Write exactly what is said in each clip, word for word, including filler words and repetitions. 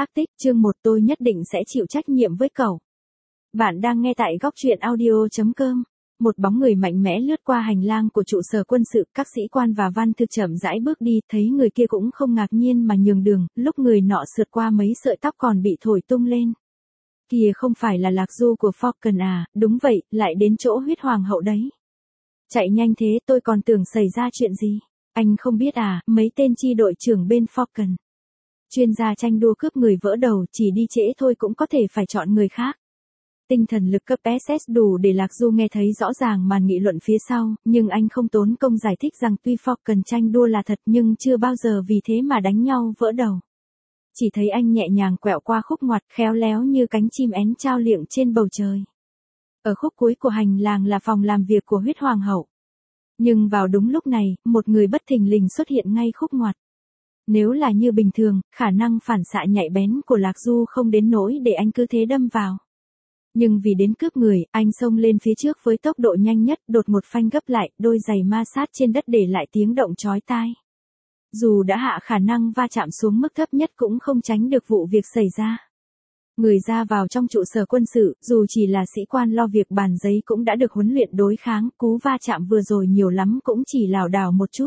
Thác tích chương một tôi nhất định sẽ chịu trách nhiệm với cậu. Bạn đang nghe tại góc truyện audio.com. Một bóng người mạnh mẽ lướt qua hành lang của trụ sở quân sự, các sĩ quan và văn thực chậm rãi bước đi, thấy người kia cũng không ngạc nhiên mà nhường đường, lúc người nọ sượt qua mấy sợi tóc còn bị thổi tung lên. Kìa, không phải là Lạc Du của Falcon à? Đúng vậy, lại đến chỗ huyết hoàng hậu đấy. Chạy nhanh thế, tôi còn tưởng xảy ra chuyện gì. Anh không biết à, mấy tên chi đội trưởng bên Falcon. Chuyên gia tranh đua cướp người vỡ đầu, chỉ đi trễ thôi cũng có thể phải chọn người khác. Tinh thần lực cấp ét ét đủ để Lạc Du nghe thấy rõ ràng màn nghị luận phía sau, nhưng anh không tốn công giải thích rằng tuy Falcon tranh đua là thật nhưng chưa bao giờ vì thế mà đánh nhau vỡ đầu. Chỉ thấy anh nhẹ nhàng quẹo qua khúc ngoặt, khéo léo như cánh chim én trao liệng trên bầu trời. Ở khúc cuối của hành lang là phòng làm việc của huyết hoàng hậu. Nhưng vào đúng lúc này, một người bất thình lình xuất hiện ngay khúc ngoặt. Nếu là như bình thường, khả năng phản xạ nhạy bén của Lạc Du không đến nỗi để anh cứ thế đâm vào. Nhưng vì đến cướp người, anh xông lên phía trước với tốc độ nhanh nhất, đột một phanh gấp lại, đôi giày ma sát trên đất để lại tiếng động chói tai. Dù đã hạ khả năng va chạm xuống mức thấp nhất cũng không tránh được vụ việc xảy ra. Người ra vào trong trụ sở quân sự, dù chỉ là sĩ quan lo việc bàn giấy cũng đã được huấn luyện đối kháng, cú va chạm vừa rồi nhiều lắm cũng chỉ lảo đảo một chút.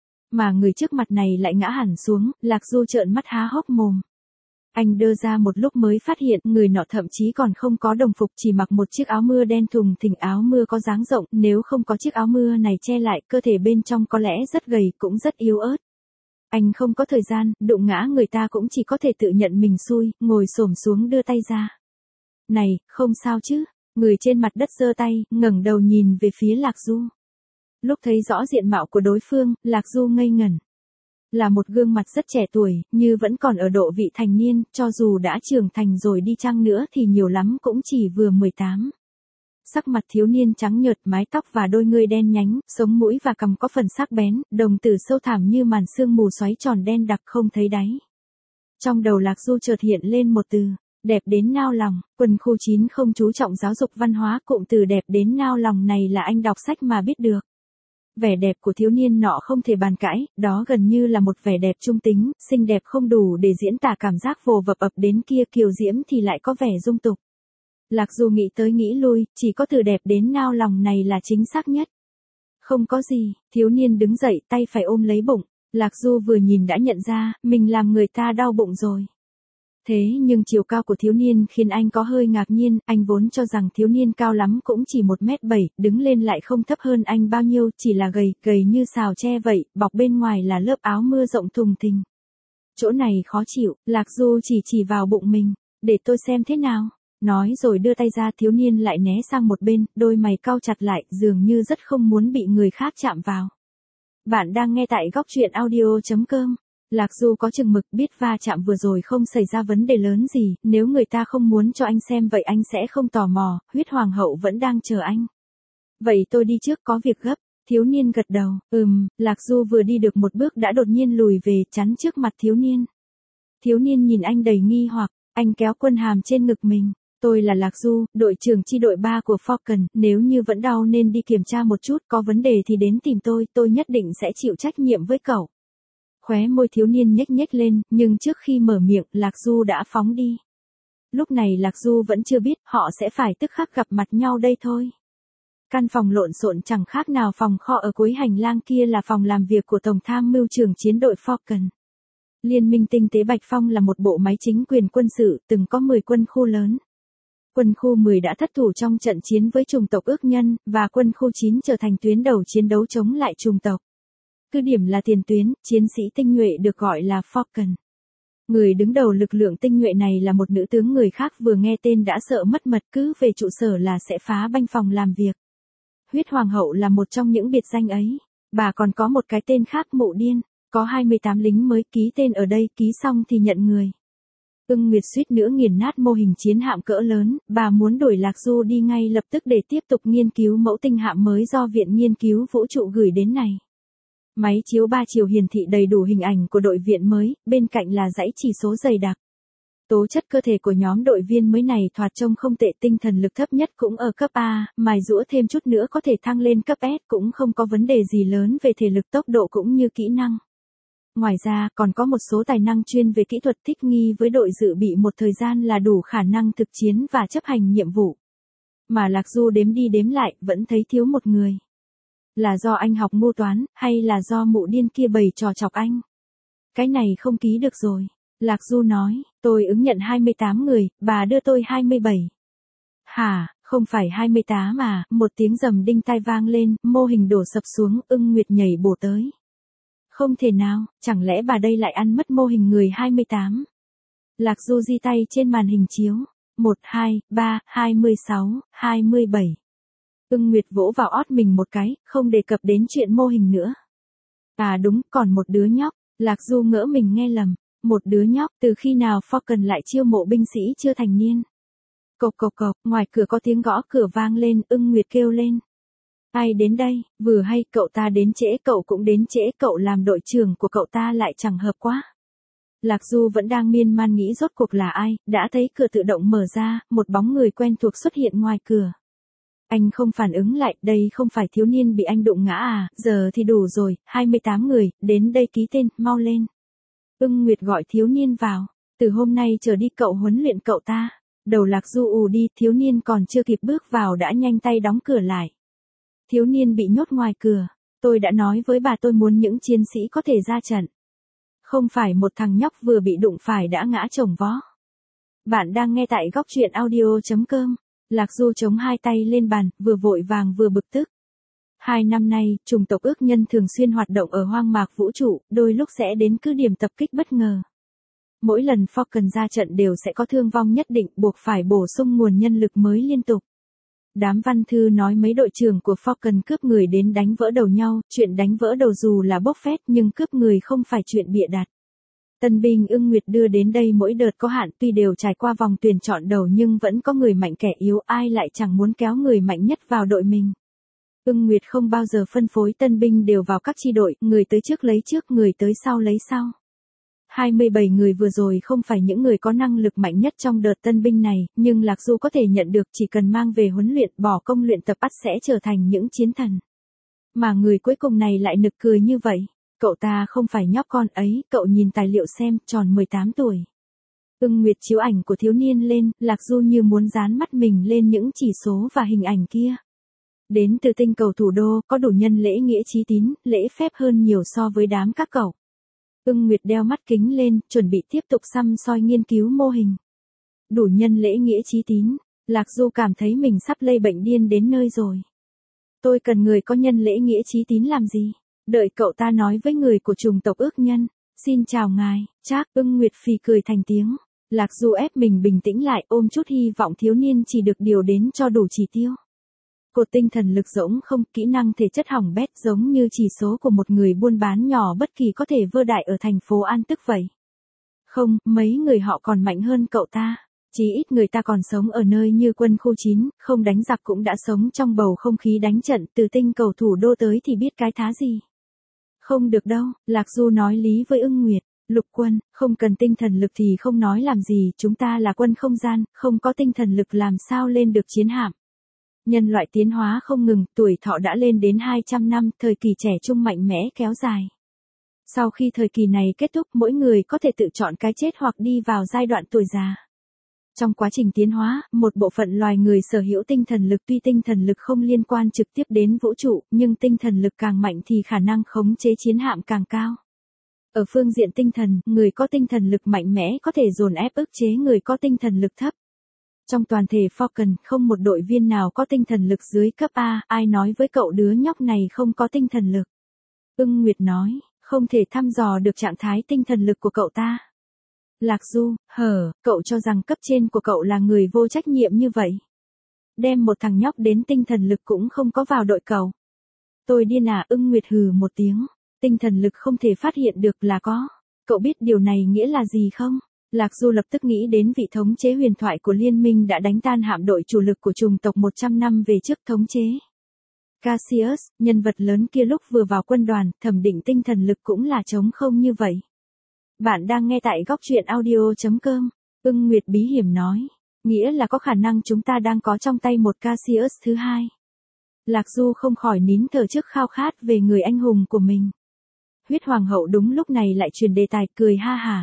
Mà người trước mặt này lại ngã hẳn xuống, Lạc Du trợn mắt há hốc mồm. Anh đơ ra một lúc mới phát hiện người nọ thậm chí còn không có đồng phục, chỉ mặc một chiếc áo mưa đen thùng thình, áo mưa có dáng rộng, nếu không có chiếc áo mưa này che lại, cơ thể bên trong có lẽ rất gầy cũng rất yếu ớt. Anh không có thời gian, đụng ngã người ta cũng chỉ có thể tự nhận mình xui, ngồi xổm xuống đưa tay ra. Này, không sao chứ? Người trên mặt đất giơ tay, ngẩng đầu nhìn về phía Lạc Du. Lúc thấy rõ diện mạo của đối phương, Lạc Du ngây ngẩn. Là một gương mặt rất trẻ tuổi, như vẫn còn ở độ vị thành niên, cho dù đã trưởng thành rồi đi chăng nữa thì nhiều lắm cũng chỉ vừa mười tám. Sắc mặt thiếu niên trắng nhợt, mái tóc và đôi ngươi đen nhánh, sống mũi và cằm có phần sắc bén, đồng tử sâu thẳm như màn sương mù xoáy tròn đen đặc không thấy đáy. Trong đầu Lạc Du chợt hiện lên một từ, đẹp đến nao lòng. Quân khu chín không chú trọng giáo dục văn hóa, cụm từ đẹp đến nao lòng này là anh đọc sách mà biết được. Vẻ đẹp của thiếu niên nọ không thể bàn cãi, đó gần như là một vẻ đẹp trung tính, xinh đẹp không đủ để diễn tả cảm giác vồ vập ập đến kia, kiều diễm thì lại có vẻ dung tục. Lạc Du nghĩ tới nghĩ lui, chỉ có từ đẹp đến nao lòng này là chính xác nhất. Không có gì, thiếu niên đứng dậy, tay phải ôm lấy bụng. Lạc Du vừa nhìn đã nhận ra, mình làm người ta đau bụng rồi. Thế nhưng chiều cao của thiếu niên khiến anh có hơi ngạc nhiên, anh vốn cho rằng thiếu niên cao lắm cũng chỉ một mét bảy, đứng lên lại không thấp hơn anh bao nhiêu, chỉ là gầy, gầy như xào tre vậy, bọc bên ngoài là lớp áo mưa rộng thùng thình. Chỗ này khó chịu, Lạc Du chỉ chỉ vào bụng mình, để tôi xem thế nào. Nói rồi đưa tay ra, thiếu niên lại né sang một bên, đôi mày cau chặt lại, dường như rất không muốn bị người khác chạm vào. Bạn đang nghe tại góc truyện audio.com. Lạc Du có chừng mực, biết va chạm vừa rồi không xảy ra vấn đề lớn gì, nếu người ta không muốn cho anh xem vậy anh sẽ không tò mò, huyết hoàng hậu vẫn đang chờ anh. Vậy tôi đi trước, có việc gấp. Thiếu niên gật đầu, ừm, Lạc Du vừa đi được một bước đã đột nhiên lùi về, chắn trước mặt thiếu niên. Thiếu niên nhìn anh đầy nghi hoặc, anh kéo quân hàm trên ngực mình. Tôi là Lạc Du, đội trưởng chi đội ba của Falcon, nếu như vẫn đau nên đi kiểm tra một chút, có vấn đề thì đến tìm tôi, tôi nhất định sẽ chịu trách nhiệm với cậu. Khóe môi thiếu niên nhếch nhếch lên, nhưng trước khi mở miệng, Lạc Du đã phóng đi. Lúc này Lạc Du vẫn chưa biết, họ sẽ phải tức khắc gặp mặt nhau đây thôi. Căn phòng lộn xộn chẳng khác nào phòng kho ở cuối hành lang kia là phòng làm việc của Tổng tham mưu trưởng chiến đội Falcon. Liên minh tinh tế Bạch Phong là một bộ máy chính quyền quân sự, từng có mười quân khu lớn. Quân khu mười đã thất thủ trong trận chiến với chủng tộc ước nhân, và quân khu chín trở thành tuyến đầu chiến đấu chống lại chủng tộc. Cứ điểm là tiền tuyến, chiến sĩ tinh nhuệ được gọi là Falcon. Người đứng đầu lực lượng tinh nhuệ này là một nữ tướng, người khác vừa nghe tên đã sợ mất mật, cứ về trụ sở là sẽ phá banh phòng làm việc. Huyết hoàng hậu là một trong những biệt danh ấy. Bà còn có một cái tên khác, Mụ Điên. Có hai mươi tám lính mới ký tên ở đây, ký xong thì nhận người. Ưng Nguyệt suýt nữa nghiền nát mô hình chiến hạm cỡ lớn, bà muốn đuổi Lạc Du đi ngay lập tức để tiếp tục nghiên cứu mẫu tinh hạm mới do Viện Nghiên cứu Vũ trụ gửi đến này. Máy chiếu ba chiều hiển thị đầy đủ hình ảnh của đội viện mới, bên cạnh là dãy chỉ số dày đặc. Tố chất cơ thể của nhóm đội viên mới này thoạt trông không tệ, tinh thần lực thấp nhất cũng ở cấp A, mài giũa thêm chút nữa có thể thăng lên cấp S, cũng không có vấn đề gì lớn về thể lực, tốc độ cũng như kỹ năng. ngoài ra còn có một số tài năng chuyên về kỹ thuật thích nghi với đội dự bị một thời gian là đủ khả năng thực chiến và chấp hành nhiệm vụ. Mà Lạc Du đếm đi đếm lại vẫn thấy thiếu một người. Là do anh học mô toán, hay là do mụ điên kia bày trò chọc anh? Cái này không ký được rồi. Lạc Du nói, tôi ứng nhận hai mươi tám người, bà đưa tôi hai mươi bảy. Hả, không phải hai mươi tám à, một tiếng rầm đinh tai vang lên, mô hình đổ sập xuống, Ưng Nguyệt nhảy bổ tới. Không thể nào, chẳng lẽ bà đây lại ăn mất mô hình người hai mươi tám? Lạc Du di tay trên màn hình chiếu. một, hai, ba, hai mươi sáu, hai mươi bảy. Ưng Nguyệt vỗ vào ót mình một cái, không đề cập đến chuyện mô hình nữa. À đúng, còn một đứa nhóc. Lạc Du ngỡ mình nghe lầm. Một đứa nhóc, từ khi nào Falcon lại chiêu mộ binh sĩ chưa thành niên? Cộc cộc cộc, ngoài cửa có tiếng gõ cửa vang lên, Ưng Nguyệt kêu lên. Ai đến đây, vừa hay cậu ta đến trễ, cậu cũng đến trễ, cậu làm đội trưởng của cậu ta lại chẳng hợp quá. Lạc Du vẫn đang miên man nghĩ rốt cuộc là ai, đã thấy cửa tự động mở ra, một bóng người quen thuộc xuất hiện ngoài cửa. Anh không phản ứng lại, đây không phải thiếu niên bị anh đụng ngã à, giờ thì đủ rồi, hai mươi tám người, đến đây ký tên, mau lên. Ưng Nguyệt gọi thiếu niên vào, từ hôm nay trở đi cậu huấn luyện cậu ta. Đầu Lạc Du ù đi, thiếu niên còn chưa kịp bước vào đã nhanh tay đóng cửa lại. Thiếu niên bị nhốt ngoài cửa, tôi đã nói với bà tôi muốn những chiến sĩ có thể ra trận. Không phải một thằng nhóc vừa bị đụng phải đã ngã chồng vó. Bạn đang nghe tại góc truyện audio chấm com. Lạc Du chống hai tay lên bàn, vừa vội vàng vừa bực tức. Hai năm nay, chủng tộc ước nhân thường xuyên hoạt động ở hoang mạc vũ trụ, đôi lúc sẽ đến cứ điểm tập kích bất ngờ. Mỗi lần Falcon ra trận đều sẽ có thương vong nhất định, buộc phải bổ sung nguồn nhân lực mới liên tục. Đám văn thư nói mấy đội trưởng của Falcon cướp người đến đánh vỡ đầu nhau, chuyện đánh vỡ đầu dù là bốc phét nhưng cướp người không phải chuyện bịa đặt. Tân binh Ưng Nguyệt đưa đến đây mỗi đợt có hạn, tuy đều trải qua vòng tuyển chọn đầu nhưng vẫn có người mạnh kẻ yếu, ai lại chẳng muốn kéo người mạnh nhất vào đội mình. Ưng Nguyệt không bao giờ phân phối tân binh đều vào các chi đội, người tới trước lấy trước, người tới sau lấy sau. hai mươi bảy người vừa rồi không phải những người có năng lực mạnh nhất trong đợt tân binh này, nhưng Lạc Du có thể nhận được chỉ cần mang về huấn luyện, bỏ công luyện tập ắt sẽ trở thành những chiến thần. Mà người cuối cùng này lại nực cười như vậy. Cậu ta không phải nhóc con ấy, cậu nhìn tài liệu xem, tròn mười tám tuổi. Ưng Nguyệt chiếu ảnh của thiếu niên lên, Lạc Du như muốn dán mắt mình lên những chỉ số và hình ảnh kia. Đến từ tinh cầu thủ đô, có đủ nhân lễ nghĩa trí tín, lễ phép hơn nhiều so với đám các cậu. Ưng Nguyệt đeo mắt kính lên, chuẩn bị tiếp tục săm soi nghiên cứu mô hình. Đủ nhân lễ nghĩa trí tín, Lạc Du cảm thấy mình sắp lây bệnh điên đến nơi rồi. Tôi cần người có nhân lễ nghĩa trí tín làm gì? Đợi cậu ta nói với người của chủng tộc ước nhân. Xin chào ngài, Trác. Ưng Nguyệt phì cười thành tiếng. Lạc Du ép mình bình tĩnh lại, ôm chút hy vọng thiếu niên chỉ được điều đến cho đủ chỉ tiêu. Cột tinh thần lực rỗng không, kỹ năng thể chất hỏng bét giống như chỉ số của một người buôn bán nhỏ bất kỳ có thể vơ đại ở thành phố An Tức vậy. Không, mấy người họ còn mạnh hơn cậu ta. Chí ít người ta còn sống ở nơi như quân khu chín, không đánh giặc cũng đã sống trong bầu không khí đánh trận, từ tinh cầu thủ đô tới thì biết cái thá gì. Không được đâu, Lạc Du nói lý với Ưng Nguyệt. Lục quân, không cần tinh thần lực thì không nói làm gì, chúng ta là quân không gian, không có tinh thần lực làm sao lên được chiến hạm. Nhân loại tiến hóa không ngừng, tuổi thọ đã lên đến hai trăm năm, thời kỳ trẻ trung mạnh mẽ kéo dài. Sau khi thời kỳ này kết thúc, mỗi người có thể tự chọn cái chết hoặc đi vào giai đoạn tuổi già. Trong quá trình tiến hóa, một bộ phận loài người sở hữu tinh thần lực, tuy tinh thần lực không liên quan trực tiếp đến vũ trụ, nhưng tinh thần lực càng mạnh thì khả năng khống chế chiến hạm càng cao. Ở phương diện tinh thần, người có tinh thần lực mạnh mẽ có thể dồn ép ức chế người có tinh thần lực thấp. Trong toàn thể Falcon, không một đội viên nào có tinh thần lực dưới cấp A, ai nói với cậu đứa nhóc này không có tinh thần lực. Ưng Nguyệt nói, không thể thăm dò được trạng thái tinh thần lực của cậu ta. Lạc Du, hờ, cậu cho rằng cấp trên của cậu là người vô trách nhiệm như vậy. Đem một thằng nhóc đến tinh thần lực cũng không có vào đội cậu. Tôi điên à? Ưng Nguyệt hừ một tiếng. Tinh thần lực không thể phát hiện được là có. Cậu biết điều này nghĩa là gì không? Lạc Du lập tức nghĩ đến vị thống chế huyền thoại của liên minh đã đánh tan hạm đội chủ lực của chủng tộc một trăm năm về trước thống chế. Cassius, nhân vật lớn kia lúc vừa vào quân đoàn, thẩm định tinh thần lực cũng là trống không như vậy. Bạn đang nghe tại góc truyện audio chấm com. Ưng Nguyệt bí hiểm nói. Nghĩa là có khả năng chúng ta đang có trong tay một Cassius thứ hai. Lạc Du không khỏi nín thở trước khao khát về người anh hùng của mình. Huyết hoàng hậu đúng lúc này lại truyền đề tài, cười ha hả.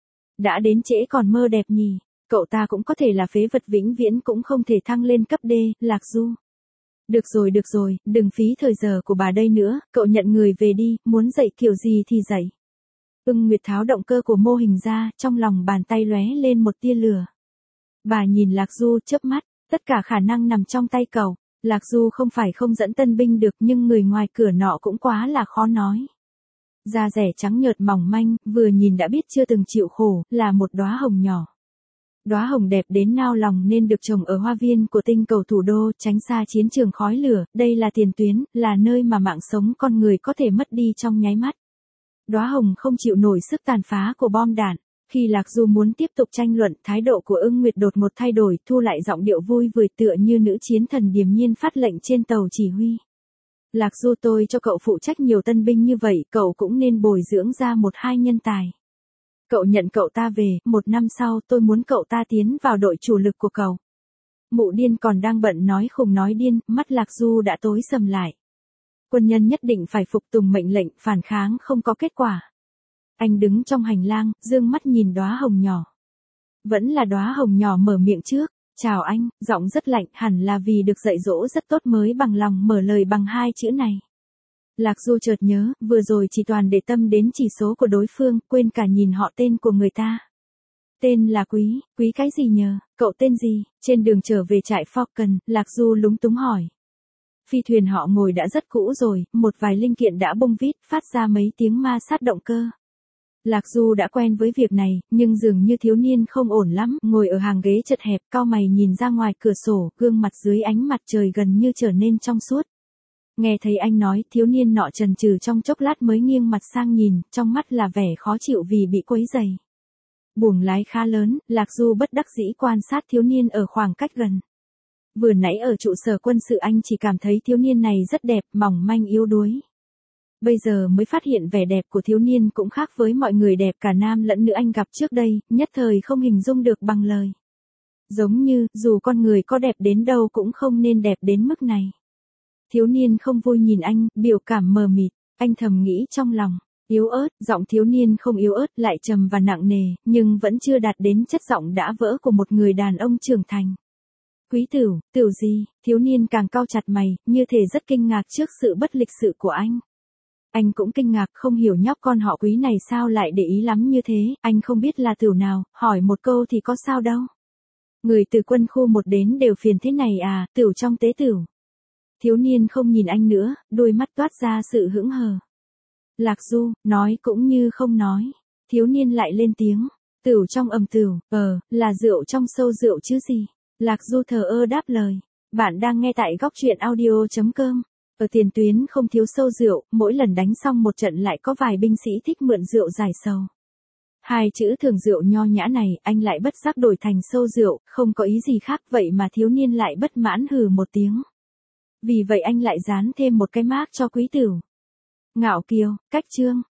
Đã đến trễ còn mơ đẹp nhỉ, cậu ta cũng có thể là phế vật vĩnh viễn cũng không thể thăng lên cấp D, Lạc Du. Được rồi được rồi, đừng phí thời giờ của bà đây nữa, cậu nhận người về đi, muốn dạy kiểu gì thì dạy. Ưng Nguyệt tháo động cơ của mô hình ra, trong lòng bàn tay lóe lên một tia lửa. Bà nhìn Lạc Du chớp mắt, tất cả khả năng nằm trong tay cậu. Lạc Du không phải không dẫn tân binh được nhưng người ngoài cửa nọ cũng quá là khó nói. Da rẻ trắng nhợt mỏng manh, vừa nhìn đã biết chưa từng chịu khổ, là một đóa hồng nhỏ. Đóa hồng đẹp đến nao lòng nên được trồng ở hoa viên của tinh cầu thủ đô, tránh xa chiến trường khói lửa, đây là tiền tuyến, là nơi mà mạng sống con người có thể mất đi trong nháy mắt. Đóa hồng không chịu nổi sức tàn phá của bom đạn. Khi Lạc Du muốn tiếp tục tranh luận, thái độ của Ưng Nguyệt đột ngột thay đổi, thu lại giọng điệu vui vời tựa như nữ chiến thần điềm nhiên phát lệnh trên tàu chỉ huy. Lạc Du, tôi cho cậu phụ trách nhiều tân binh như vậy, cậu cũng nên bồi dưỡng ra một hai nhân tài. Cậu nhận cậu ta về, một năm sau tôi muốn cậu ta tiến vào đội chủ lực của cậu. Mụ điên còn đang bận nói khùng nói điên, mắt Lạc Du đã tối sầm lại. Quân nhân nhất định phải phục tùng mệnh lệnh, phản kháng không có kết quả. Anh đứng trong hành lang, dương mắt nhìn đóa hồng nhỏ. Vẫn là đóa hồng nhỏ mở miệng trước. Chào anh, giọng rất lạnh, hẳn là vì được dạy dỗ rất tốt mới bằng lòng mở lời bằng hai chữ này. Lạc Du chợt nhớ, vừa rồi chỉ toàn để tâm đến chỉ số của đối phương, quên cả nhìn họ tên của người ta. Tên là Quý, Quý cái gì nhờ, cậu tên gì? Trên đường trở về trại Falcon, Lạc Du lúng túng hỏi. Phi thuyền họ ngồi đã rất cũ rồi, một vài linh kiện đã bung vít, phát ra mấy tiếng ma sát động cơ. Lạc Du đã quen với việc này, nhưng dường như thiếu niên không ổn lắm, ngồi ở hàng ghế chật hẹp, cau mày nhìn ra ngoài cửa sổ, gương mặt dưới ánh mặt trời gần như trở nên trong suốt. Nghe thấy anh nói, thiếu niên nọ chần chừ trong chốc lát mới nghiêng mặt sang nhìn, trong mắt là vẻ khó chịu vì bị quấy rầy. Buồng lái khá lớn, Lạc Du bất đắc dĩ quan sát thiếu niên ở khoảng cách gần. Vừa nãy ở trụ sở quân sự anh chỉ cảm thấy thiếu niên này rất đẹp, mỏng manh yếu đuối. Bây giờ mới phát hiện vẻ đẹp của thiếu niên cũng khác với mọi người đẹp cả nam lẫn nữ anh gặp trước đây, nhất thời không hình dung được bằng lời. Giống như, dù con người có đẹp đến đâu cũng không nên đẹp đến mức này. Thiếu niên không vui nhìn anh, biểu cảm mờ mịt, anh thầm nghĩ trong lòng, yếu ớt, giọng thiếu niên không yếu ớt lại trầm và nặng nề, nhưng vẫn chưa đạt đến chất giọng đã vỡ của một người đàn ông trưởng thành. Quý Tửu, Tửu gì? Thiếu niên càng cau chặt mày, như thể rất kinh ngạc trước sự bất lịch sự của anh. Anh cũng kinh ngạc không hiểu nhóc con họ Quý này sao lại để ý lắm như thế, anh không biết là Tửu nào, hỏi một câu thì có sao đâu. Người từ quân khu một đến đều phiền thế này à, Tửu trong tế Tửu. Thiếu niên không nhìn anh nữa, đôi mắt toát ra sự hững hờ. Lạc Du, nói cũng như không nói. Thiếu niên lại lên tiếng, Tửu trong ầm Tửu, ờ, là rượu trong sâu rượu chứ gì. Lạc Du thờ ơ đáp lời. Bạn đang nghe tại góc truyện audio chấm com. Ở tiền tuyến không thiếu sâu rượu, mỗi lần đánh xong một trận lại có vài binh sĩ thích mượn rượu giải sầu. Hai chữ thường rượu nho nhã này, anh lại bất giác đổi thành sâu rượu, không có ý gì khác vậy mà thiếu niên lại bất mãn hừ một tiếng. Vì vậy anh lại dán thêm một cái mác cho Quý Tửu. Ngạo kiều, cách chương.